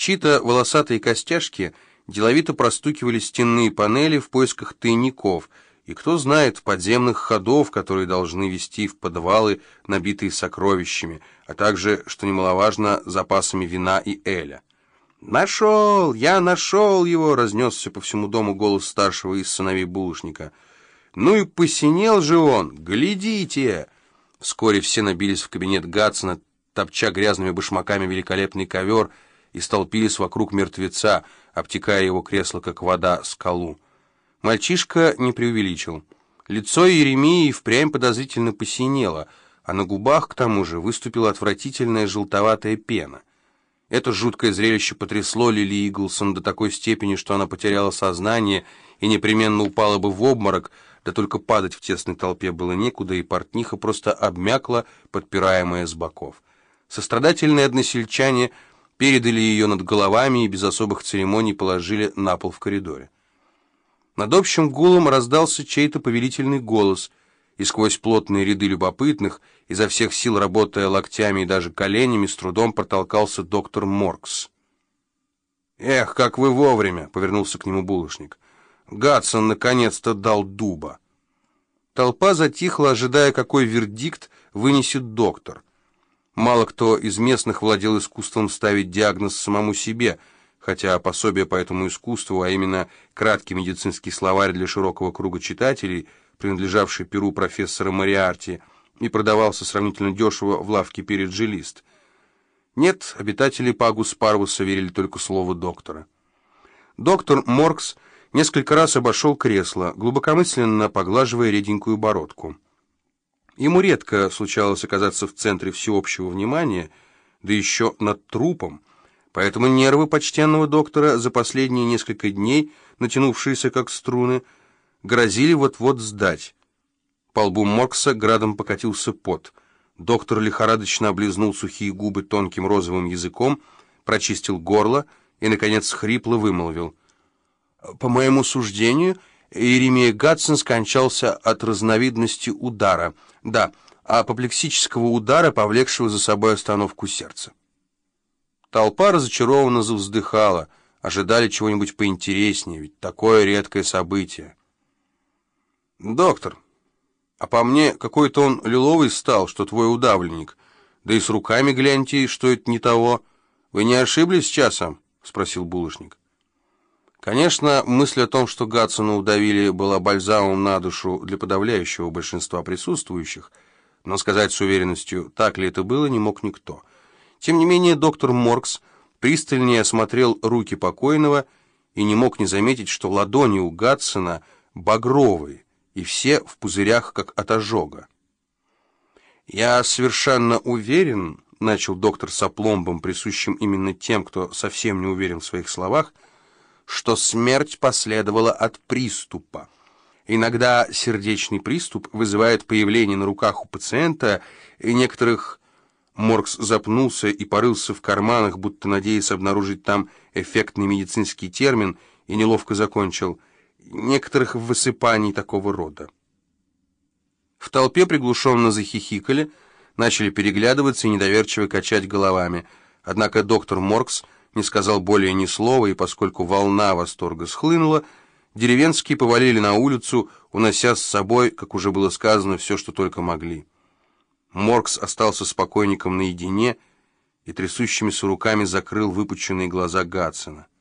Чьи-то волосатые костяшки деловито простукивали стенные панели в поисках тайников, и кто знает, подземных ходов, которые должны вести в подвалы, набитые сокровищами, а также, что немаловажно, запасами вина и эля. «Нашел! Я нашел его!» — разнесся по всему дому голос старшего из сыновей булочника. «Ну и посинел же он! Глядите!» Вскоре все набились в кабинет Гатсона, топча грязными башмаками великолепный ковер, и столпились вокруг мертвеца, обтекая его кресло, как вода, скалу. Мальчишка не преувеличил. Лицо Еремии впрямь подозрительно посинело, а на губах, к тому же, выступила отвратительная желтоватая пена. Это жуткое зрелище потрясло Лили Иглсон до такой степени, что она потеряла сознание и непременно упала бы в обморок, да только падать в тесной толпе было некуда, и портниха просто обмякла, подпираемая с боков. Сострадательные односельчане передали ее над головами и без особых церемоний положили на пол в коридоре. Над общим гулом раздался чей-то повелительный голос, и сквозь плотные ряды любопытных, изо всех сил работая локтями и даже коленями, с трудом протолкался доктор Моркс. «Эх, как вы вовремя!» — повернулся к нему булочник. «Гатсон наконец-то дал дуба!» Толпа затихла, ожидая, какой вердикт вынесет доктор. Мало кто из местных владел искусством ставить диагноз самому себе, хотя пособие по этому искусству, а именно краткий медицинский словарь для широкого круга читателей, принадлежавший перу профессора Мориарти, и продавался сравнительно дешево в лавке перед «Джилист». Нет, обитатели Пагус-Парвуса верили только слову доктора. Доктор Моркс несколько раз обошел кресло, глубокомысленно поглаживая реденькую бородку. Ему редко случалось оказаться в центре всеобщего внимания, да еще над трупом, поэтому нервы почтенного доктора за последние несколько дней, натянувшиеся как струны, грозили вот-вот сдать. По лбу Моркса градом покатился пот. Доктор лихорадочно облизнул сухие губы тонким розовым языком, прочистил горло и, наконец, хрипло вымолвил: «По моему суждению, Еремия Гатсон скончался от разновидности удара, да, апоплексического удара, повлекшего за собой остановку сердца». Толпа разочарованно завздыхала, ожидали чего-нибудь поинтереснее, ведь такое редкое событие. «Доктор, а по мне какой-то он лиловый стал, что твой удавленник, да и с руками гляньте, что это не того. Вы не ошиблись часом?» — спросил булочник. Конечно, мысль о том, что Гатсона удавили, была бальзамом на душу для подавляющего большинства присутствующих, но сказать с уверенностью, так ли это было, не мог никто. Тем не менее, доктор Моркс пристальнее осмотрел руки покойного и не мог не заметить, что ладони у Гатсона багровые, и все в пузырях, как от ожога. «Я совершенно уверен», — начал доктор с опломбом, присущим именно тем, кто совсем не уверен в своих словах, что смерть последовала от приступа. Иногда сердечный приступ вызывает появление на руках у пациента и некоторых... Моркс запнулся и порылся в карманах, будто надеясь обнаружить там эффектный медицинский термин, и неловко закончил: некоторых высыпаний такого рода. В толпе приглушенно захихикали, начали переглядываться и недоверчиво качать головами. Однако доктор Моркс не сказал более ни слова, и поскольку волна восторга схлынула, деревенские повалили на улицу, унося с собой, как уже было сказано, все, что только могли. Моркс остался с покойником наедине и трясущимися руками закрыл выпученные глаза Гатсона.